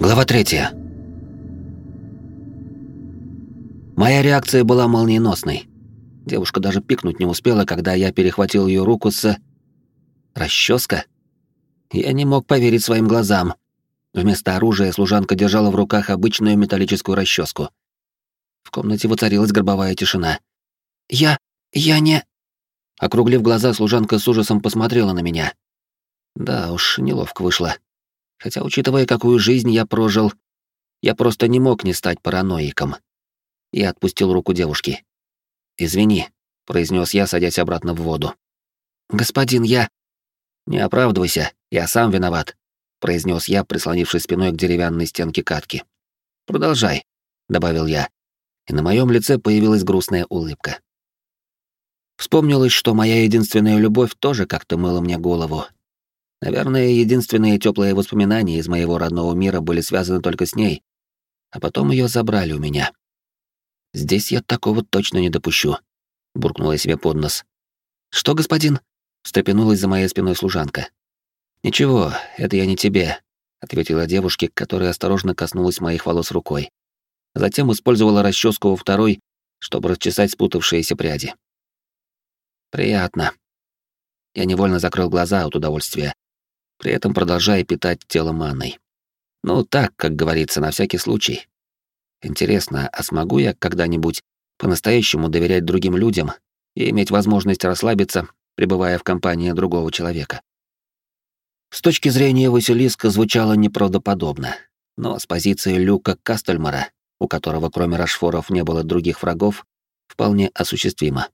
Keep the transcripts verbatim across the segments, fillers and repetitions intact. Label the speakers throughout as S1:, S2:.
S1: Глава третья. Моя реакция была молниеносной. Девушка даже пикнуть не успела, когда я перехватил ее руку с... Расческа? Я не мог поверить своим глазам. Вместо оружия служанка держала в руках обычную металлическую расческу. В комнате воцарилась гробовая тишина. «Я... я не...» Округлив глаза, служанка с ужасом посмотрела на меня. Да уж, неловко вышло. Хотя, учитывая, какую жизнь я прожил, я просто не мог не стать параноиком. Я отпустил руку девушки. «Извини», — произнес я, садясь обратно в воду. «Господин, я...» «Не оправдывайся, я сам виноват», — произнес я, прислонившись спиной к деревянной стенке катки. «Продолжай», — добавил я, и на моем лице появилась грустная улыбка. Вспомнилось, что моя единственная любовь тоже как-то мыла мне голову. Наверное, единственные теплые воспоминания из моего родного мира были связаны только с ней, а потом ее забрали у меня. «Здесь я такого точно не допущу», — буркнула я себе под нос. «Что, господин?» — встрепенулась за моей спиной служанка. «Ничего, это я не тебе», — ответила девушке, которая осторожно коснулась моих волос рукой. Затем использовала расческу во второй, чтобы расчесать спутавшиеся пряди. «Приятно». Я невольно закрыл глаза от удовольствия, при этом продолжая питать тело манной. Ну так, как говорится, на всякий случай. Интересно, а смогу я когда-нибудь по-настоящему доверять другим людям и иметь возможность расслабиться, пребывая в компании другого человека? С точки зрения Василиска звучало неправдоподобно, но с позиции Люка Кастельмара, у которого кроме Рашфоров не было других врагов, вполне осуществимо.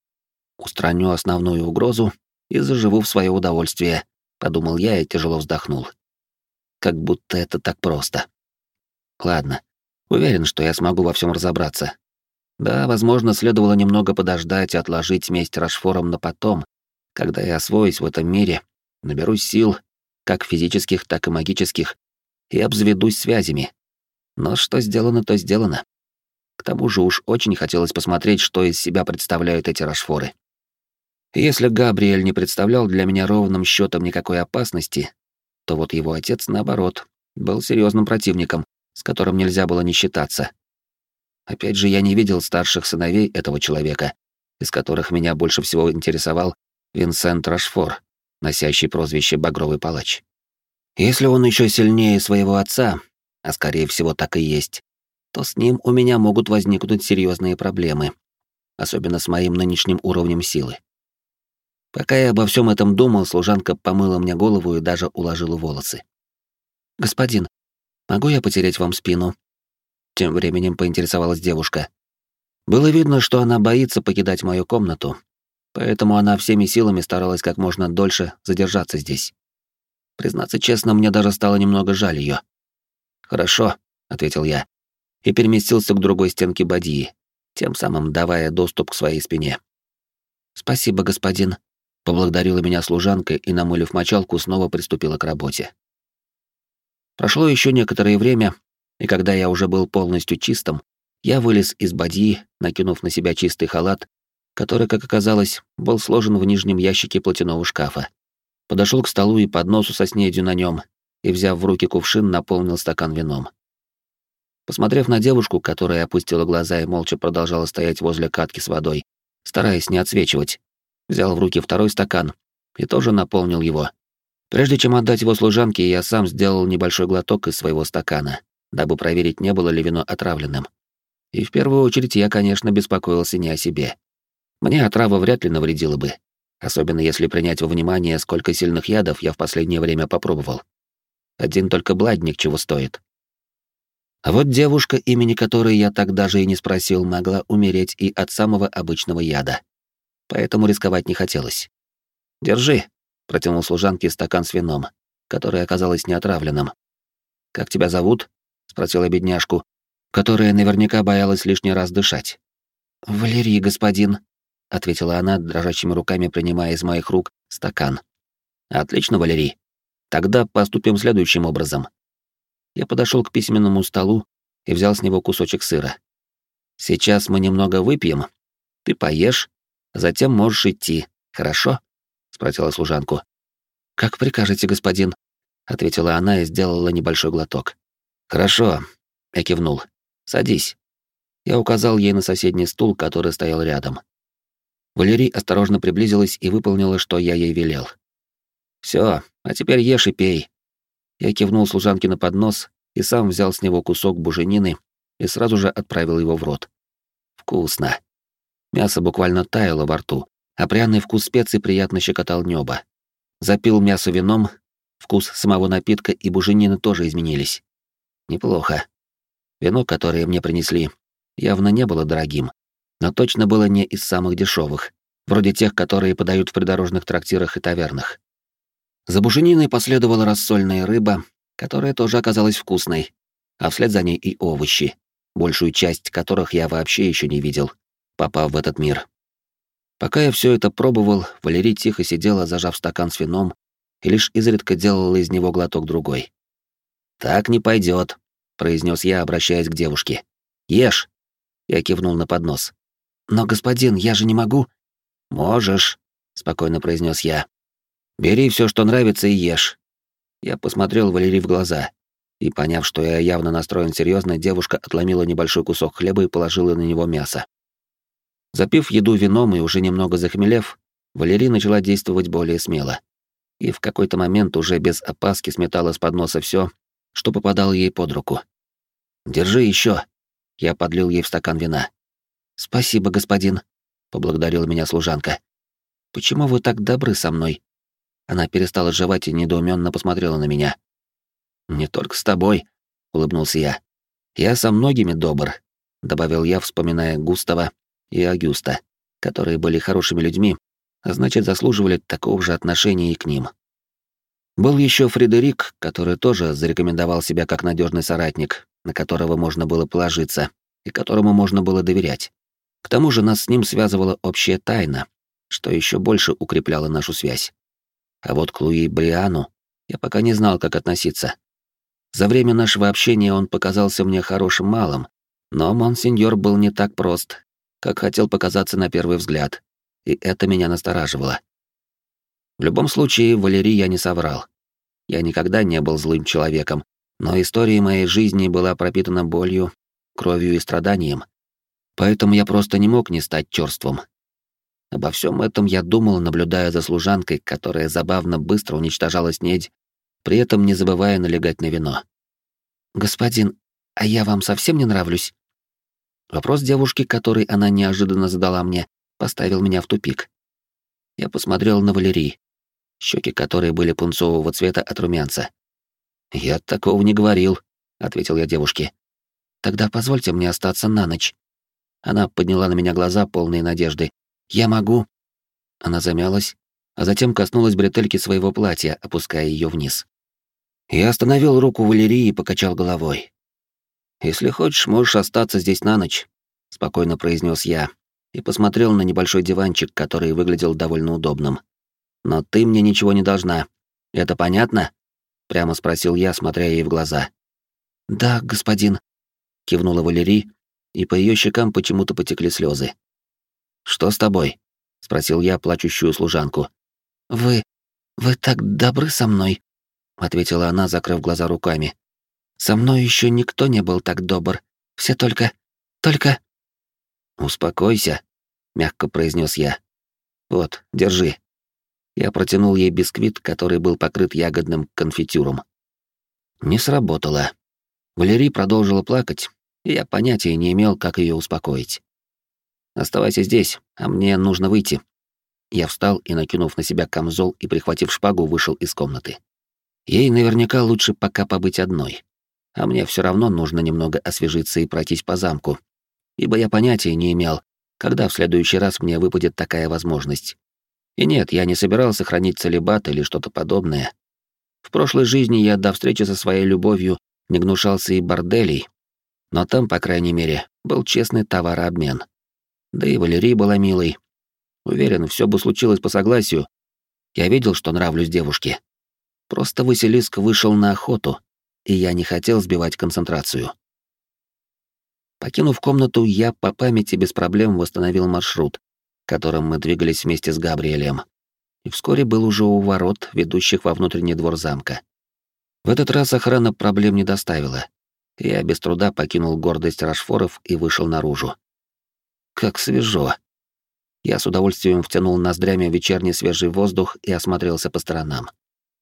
S1: Устраню основную угрозу и заживу в свое удовольствие, подумал я и тяжело вздохнул. Как будто это так просто. Ладно, уверен, что я смогу во всем разобраться. Да, возможно, следовало немного подождать и отложить месть Рашфорам на потом, когда я освоюсь в этом мире, наберусь сил, как физических, так и магических, и обзаведусь связями. Но что сделано, то сделано. К тому же уж очень хотелось посмотреть, что из себя представляют эти Рашфоры. Если Габриэль не представлял для меня ровным счетом никакой опасности, то вот его отец, наоборот, был серьезным противником, с которым нельзя было не считаться. Опять же, я не видел старших сыновей этого человека, из которых меня больше всего интересовал Винсент Рашфор, носящий прозвище «Багровый палач». Если он еще сильнее своего отца, а скорее всего так и есть, то с ним у меня могут возникнуть серьезные проблемы, особенно с моим нынешним уровнем силы. Пока я обо всем этом думал, служанка помыла мне голову и даже уложила волосы. «Господин, могу я потереть вам спину?» Тем временем поинтересовалась девушка. Было видно, что она боится покидать мою комнату, поэтому она всеми силами старалась как можно дольше задержаться здесь. Признаться честно, мне даже стало немного жаль ее. «Хорошо», — ответил я, и переместился к другой стенке бадьи, тем самым давая доступ к своей спине. «Спасибо, господин», — поблагодарила меня служанка и, намылив мочалку, снова приступила к работе. Прошло еще некоторое время, и когда я уже был полностью чистым, я вылез из бадьи, накинув на себя чистый халат, который, как оказалось, был сложен в нижнем ящике платяного шкафа. Подошел к столу и подносу со снедью на нем, и, взяв в руки кувшин, наполнил стакан вином. Посмотрев на девушку, которая опустила глаза и молча продолжала стоять возле катки с водой, стараясь не отсвечивать, взял в руки второй стакан и тоже наполнил его. Прежде чем отдать его служанке, я сам сделал небольшой глоток из своего стакана, дабы проверить, не было ли вино отравленным. И в первую очередь я, конечно, беспокоился не о себе. Мне отрава вряд ли навредила бы, особенно если принять во внимание, сколько сильных ядов я в последнее время попробовал. Один только бладник чего стоит. А вот девушка, имени которой я так даже и не спросил, могла умереть и от самого обычного яда. Поэтому рисковать не хотелось. «Держи», — протянул служанке стакан с вином, который оказалось неотравленным. «Как тебя зовут?» — спросила бедняжку, которая наверняка боялась лишний раз дышать. «Валерий, господин», — ответила она, дрожащими руками принимая из моих рук стакан. «Отлично, Валерий. Тогда поступим следующим образом». Я подошел к письменному столу и взял с него кусочек сыра. «Сейчас мы немного выпьем, ты поешь, затем можешь идти, хорошо?» — спросила служанку. «Как прикажете, господин», — ответила она и сделала небольшой глоток. «Хорошо», — я кивнул. «Садись». Я указал ей на соседний стул, который стоял рядом. Валерий осторожно приблизилась и выполнила, что я ей велел. «Всё, а теперь ешь и пей». Я кивнул служанке на поднос и сам взял с него кусок буженины и сразу же отправил его в рот. Вкусно. Мясо буквально таяло во рту, а пряный вкус специй приятно щекотал небо. Запил мясо вином, вкус самого напитка и буженины тоже изменились. Неплохо. Вино, которое мне принесли, явно не было дорогим, но точно было не из самых дешевых, вроде тех, которые подают в придорожных трактирах и тавернах. За бужениной последовала рассольная рыба, которая тоже оказалась вкусной, а вслед за ней и овощи, большую часть которых я вообще еще не видел, попав в этот мир. Пока я все это пробовал, Валерий тихо сидела, зажав стакан с вином, и лишь изредка делала из него глоток другой. «Так не пойдет», — произнес я, обращаясь к девушке. «Ешь!» — я кивнул на поднос. «Но, господин, я же не могу...» «Можешь», — спокойно произнес я. «Бери все, что нравится, и ешь». Я посмотрел Валерии в глаза, и, поняв, что я явно настроен серьезно, девушка отломила небольшой кусок хлеба и положила на него мясо. Запив еду вином и уже немного захмелев, Валерия начала действовать более смело. И в какой-то момент уже без опаски сметала с подноса все, что попадало ей под руку. «Держи еще. Я подлил ей в стакан вина. «Спасибо, господин», — поблагодарила меня служанка. «Почему вы так добры со мной?» Она перестала жевать и недоуменно посмотрела на меня. «Не только с тобой», — улыбнулся я. «Я со многими добр», — добавил я, вспоминая Густава и Агюста, которые были хорошими людьми, а значит, заслуживали такого же отношения и к ним. Был еще Фредерик, который тоже зарекомендовал себя как надежный соратник, на которого можно было положиться и которому можно было доверять. К тому же нас с ним связывала общая тайна, что еще больше укрепляло нашу связь. А вот к Луи Бриану я пока не знал, как относиться. За время нашего общения он показался мне хорошим малым, но монсеньор был не так прост, как хотел показаться на первый взгляд, и это меня настораживало. В любом случае, Валерии я не соврал. Я никогда не был злым человеком, но история моей жизни была пропитана болью, кровью и страданием, поэтому я просто не мог не стать чёрствым. Обо всем этом я думал, наблюдая за служанкой, которая забавно быстро уничтожала снедь, при этом не забывая налегать на вино. «Господин, а я вам совсем не нравлюсь?» Вопрос девушки, который она неожиданно задала мне, поставил меня в тупик. Я посмотрел на Валерии, щеки которой были пунцового цвета от румянца. «Я такого не говорил», — ответил я девушке. «Тогда позвольте мне остаться на ночь». Она подняла на меня глаза, полные надежды. «Я могу...» Она замялась, а затем коснулась бретельки своего платья, опуская ее вниз. Я остановил руку Валерии и покачал головой. «Если хочешь, можешь остаться здесь на ночь», — спокойно произнес я и посмотрел на небольшой диванчик, который выглядел довольно удобным. «Но ты мне ничего не должна. Это понятно?» — прямо спросил я, смотря ей в глаза. «Да, господин», — кивнула Валерий, и по ее щекам почему-то потекли слезы. «Что с тобой?» — спросил я плачущую служанку. «Вы... вы так добры со мной», — ответила она, закрыв глаза руками. «Со мной еще никто не был так добр. Все только... только...» «Успокойся», — мягко произнес я. «Вот, держи». Я протянул ей бисквит, который был покрыт ягодным конфитюром. Не сработало. Валерий продолжила плакать, и я понятия не имел, как ее успокоить. «Оставайся здесь, а мне нужно выйти». Я встал и, накинув на себя камзол и прихватив шпагу, вышел из комнаты. Ей наверняка лучше пока побыть одной, а мне все равно нужно немного освежиться и пройтись по замку, ибо я понятия не имел, когда в следующий раз мне выпадет такая возможность. И нет, я не собирался хранить целибат или что-то подобное. В прошлой жизни я до встречи со своей любовью не гнушался и борделей, но там, по крайней мере, был честный товарообмен. Да и Валерия была милой. Уверен, все бы случилось по согласию. Я видел, что нравлюсь девушке. Просто Василиск вышел на охоту, и я не хотел сбивать концентрацию. Покинув комнату, я по памяти без проблем восстановил маршрут, которым мы двигались вместе с Габриэлем, и вскоре был уже у ворот, ведущих во внутренний двор замка. В этот раз охрана проблем не доставила. Я без труда покинул гордость Рашфоров и вышел наружу. Как свежо. Я с удовольствием втянул ноздрями вечерний свежий воздух и осмотрелся по сторонам.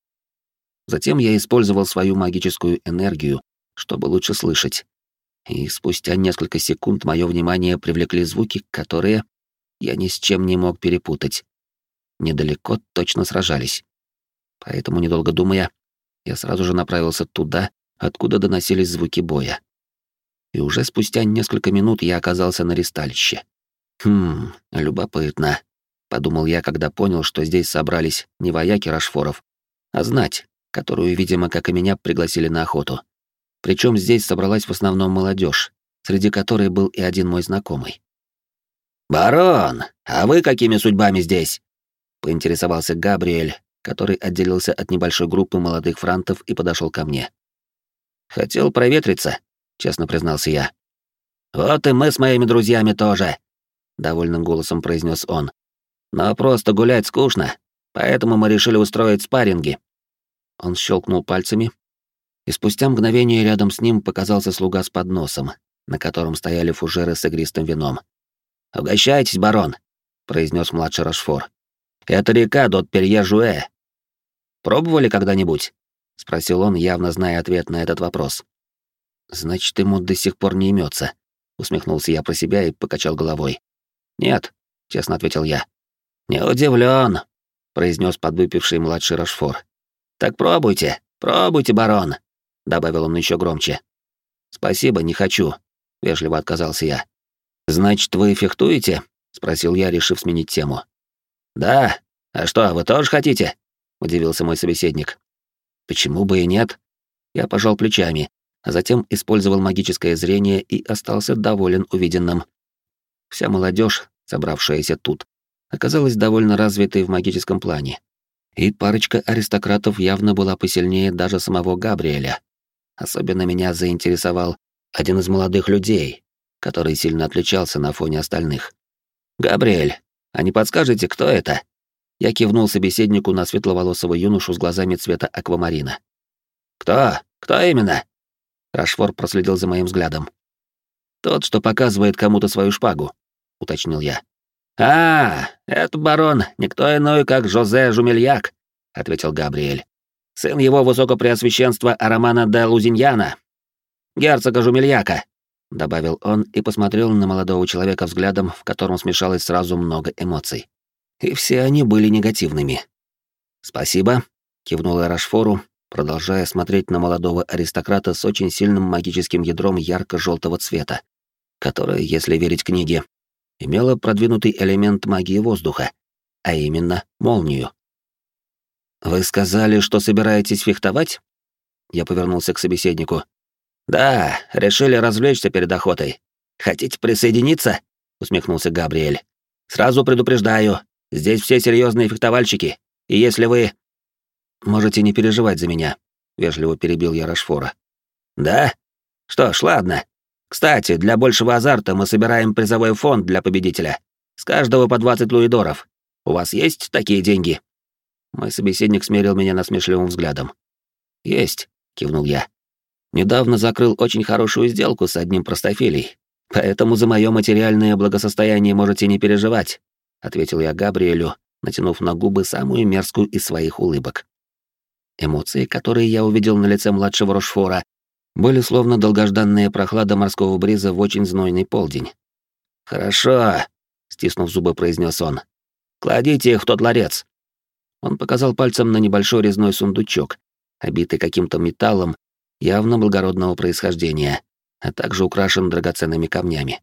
S1: Затем я использовал свою магическую энергию, чтобы лучше слышать. И спустя несколько секунд мое внимание привлекли звуки, которые я ни с чем не мог перепутать. Недалеко точно сражались. Поэтому, недолго думая, я сразу же направился туда, откуда доносились звуки боя. И уже спустя несколько минут я оказался на ристалище. Хм, любопытно, подумал я, когда понял, что здесь собрались не вояки Рашфоров, а знать, которую, видимо, как и меня, пригласили на охоту. Причем здесь собралась в основном молодежь, среди которой был и один мой знакомый. «Барон, а вы какими судьбами здесь?» — поинтересовался Габриэль, который отделился от небольшой группы молодых франтов и подошел ко мне. «Хотел проветриться», — честно признался я. «Вот и мы с моими друзьями тоже», — довольным голосом произнес он. «Но просто гулять скучно, поэтому мы решили устроить спарринги». Он щелкнул пальцами, и спустя мгновение рядом с ним показался слуга с подносом, на котором стояли фужеры с игристым вином. «Угощайтесь, барон», — произнес младший Рашфор. «Это река Дот-Перье-Жуэ. Пробовали когда-нибудь?» — спросил он, явно зная ответ на этот вопрос. «Значит, ему до сих пор не имется», — усмехнулся я про себя и покачал головой. «Нет», — честно ответил я. «Не удивлен», — произнес подвыпивший младший Рашфор. «Так пробуйте, пробуйте, барон», — добавил он еще громче. «Спасибо, не хочу», — вежливо отказался я. «Значит, вы фехтуете?» — спросил я, решив сменить тему. «Да. А что, вы тоже хотите?» — удивился мой собеседник. «Почему бы и нет?» Я пожал плечами, а затем использовал магическое зрение и остался доволен увиденным. Вся молодежь, собравшаяся тут, оказалась довольно развитой в магическом плане. И парочка аристократов явно была посильнее даже самого Габриэля. Особенно меня заинтересовал один из молодых людей, который сильно отличался на фоне остальных. «Габриэль, а не подскажете, кто это?» Я кивнул собеседнику на светловолосого юношу с глазами цвета аквамарина. «Кто? Кто именно?» Рашфор проследил за моим взглядом. «Тот, что показывает кому-то свою шпагу», — уточнил я. «А, это барон, никто иной, как Жозе Жумельяк», — ответил Габриэль. «Сын его высокопреосвященства Арамана де Лузиньяна, герцога Жумельяка», — добавил он и посмотрел на молодого человека взглядом, в котором смешалось сразу много эмоций. И все они были негативными. «Спасибо», — кивнул я Рашфору, продолжая смотреть на молодого аристократа с очень сильным магическим ядром ярко-желтого цвета, которое, если верить книге, имело продвинутый элемент магии воздуха, а именно молнию. «Вы сказали, что собираетесь фехтовать?» Я повернулся к собеседнику. «Да, решили развлечься перед охотой. Хотите присоединиться?» — усмехнулся Габриэль. «Сразу предупреждаю, здесь все серьезные фехтовальщики, и если вы...» «Можете не переживать за меня», — вежливо перебил я Рашфора. «Да? Что ж, ладно. Кстати, для большего азарта мы собираем призовой фонд для победителя. С каждого по двадцать луидоров. У вас есть такие деньги?» Мой собеседник смерил меня насмешливым взглядом. «Есть», — кивнул я. «Недавно закрыл очень хорошую сделку с одним простофилей, поэтому за мое материальное благосостояние можете не переживать», — ответил я Габриэлю, натянув на губы самую мерзкую из своих улыбок. Эмоции, которые я увидел на лице младшего Рошфора, были словно долгожданная прохлада морского бриза в очень знойный полдень. «Хорошо», — стиснув зубы, произнес он. «Кладите их в тот ларец». Он показал пальцем на небольшой резной сундучок, обитый каким-то металлом, явно благородного происхождения, а также украшен драгоценными камнями.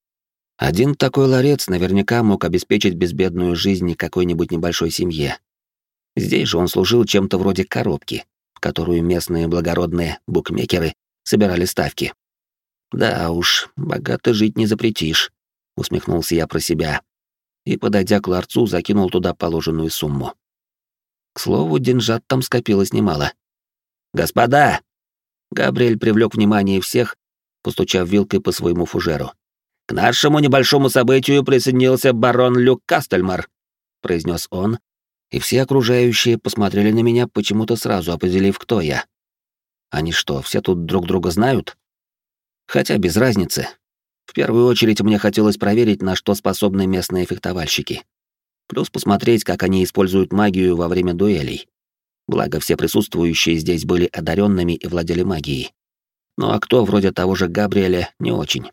S1: Один такой ларец наверняка мог обеспечить безбедную жизнь какой-нибудь небольшой семье. Здесь же он служил чем-то вроде коробки, в которую местные благородные букмекеры собирали ставки. «Да уж, богато жить не запретишь», — усмехнулся я про себя и, подойдя к ларцу, закинул туда положенную сумму. К слову, деньжат там скопилось немало. «Господа!» Габриэль привлек внимание всех, постучав вилкой по своему фужеру. «К нашему небольшому событию присоединился барон Люк Кастельмар», — произнес он, и все окружающие посмотрели на меня, почему-то сразу определив, кто я. Они что, все тут друг друга знают? Хотя без разницы. В первую очередь мне хотелось проверить, на что способны местные фехтовальщики. Плюс посмотреть, как они используют магию во время дуэлей. Благо, все присутствующие здесь были одаренными и владели магией. Ну а кто, вроде того же Габриэля, не очень.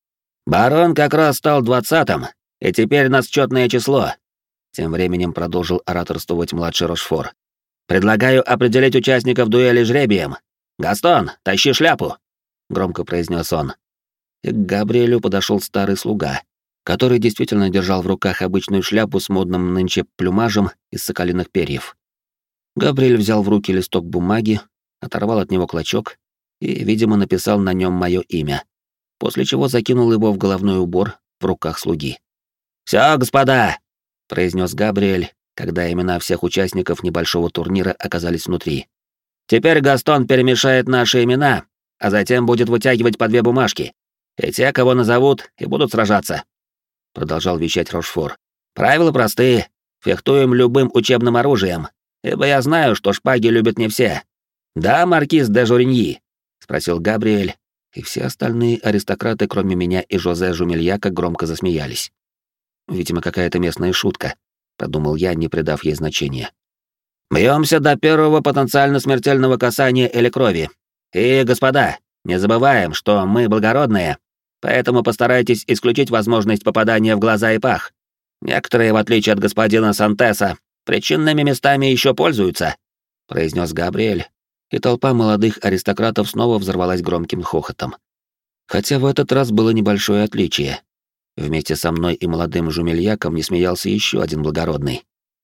S1: «Барон как раз стал двадцатым, и теперь нас четное число», — тем временем продолжил ораторствовать младший Рошфор. «Предлагаю определить участников дуэли жребием. Гастон, тащи шляпу!» — громко произнес он. И к Габриэлю подошел старый слуга, который действительно держал в руках обычную шляпу с модным нынче плюмажем из соколиных перьев. Габриэль взял в руки листок бумаги, оторвал от него клочок и, видимо, написал на нем мое имя, после чего закинул его в головной убор в руках слуги. «Все, господа!» — произнес Габриэль, когда имена всех участников небольшого турнира оказались внутри. «Теперь Гастон перемешает наши имена, а затем будет вытягивать по две бумажки. И те, кого назовут, и будут сражаться», — продолжал вещать Рошфор. «Правила простые. Фехтуем любым учебным оружием, ибо я знаю, что шпаги любят не все. Да, маркиз де Журиньи?» — спросил Габриэль, и все остальные аристократы, кроме меня и Жозе Жумельяка, громко засмеялись. «Видимо, какая-то местная шутка», — подумал я, не придав ей значения. «Бьемся до первого потенциально смертельного касания или крови. И, господа, не забываем, что мы благородные, поэтому постарайтесь исключить возможность попадания в глаза и пах. Некоторые, в отличие от господина Сантеса, причинными местами еще пользуются», — произнес Габриэль, и толпа молодых аристократов снова взорвалась громким хохотом. Хотя в этот раз было небольшое отличие. Вместе со мной и молодым жумельяком не смеялся еще один благородный.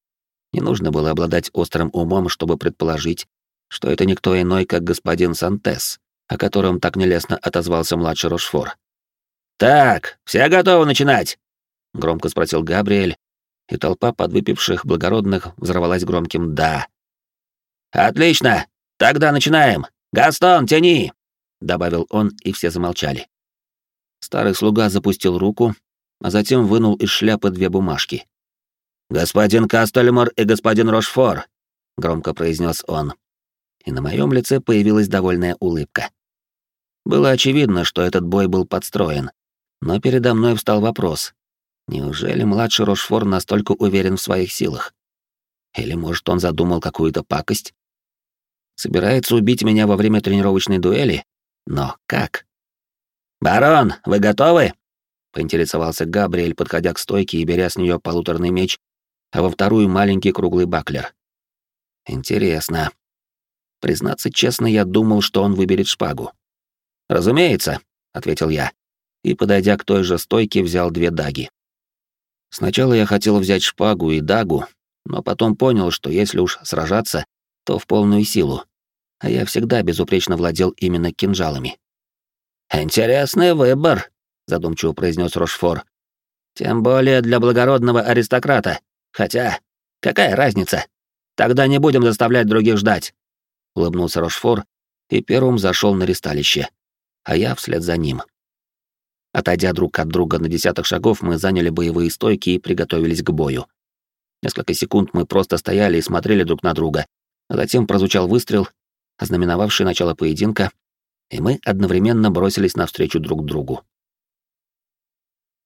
S1: Не нужно было обладать острым умом, чтобы предположить, что это никто иной, как господин Сантес, о котором так нелестно отозвался младший Рошфор. «Так, все готовы начинать?» — громко спросил Габриэль, и толпа подвыпивших благородных взорвалась громким «да». «Отлично! Тогда начинаем! Гастон, тяни!» — добавил он, и все замолчали. Старый слуга запустил руку, а затем вынул из шляпы две бумажки. «Господин Кастельмор и господин Рошфор», — громко произнес он. И на моем лице появилась довольная улыбка. Было очевидно, что этот бой был подстроен, но передо мной встал вопрос. Неужели младший Рошфор настолько уверен в своих силах? Или, может, он задумал какую-то пакость? Собирается убить меня во время тренировочной дуэли? Но как? «Барон, вы готовы?» — поинтересовался Габриэль, подходя к стойке и беря с нее полуторный меч, а во вторую маленький круглый баклер. Интересно. Признаться честно, я думал, что он выберет шпагу. «Разумеется», — ответил я, и, подойдя к той же стойке, взял две даги. Сначала я хотел взять шпагу и дагу, но потом понял, что если уж сражаться, то в полную силу, а я всегда безупречно владел именно кинжалами. «Интересный выбор», — задумчиво произнес Рошфор. «Тем более для благородного аристократа. Хотя, какая разница? Тогда не будем заставлять других ждать», — улыбнулся Рошфор и первым зашел на ристалище, а я вслед за ним. Отойдя друг от друга на десяток шагов, мы заняли боевые стойки и приготовились к бою. Несколько секунд мы просто стояли и смотрели друг на друга, а затем прозвучал выстрел, ознаменовавший начало поединка, и мы одновременно бросились навстречу друг другу.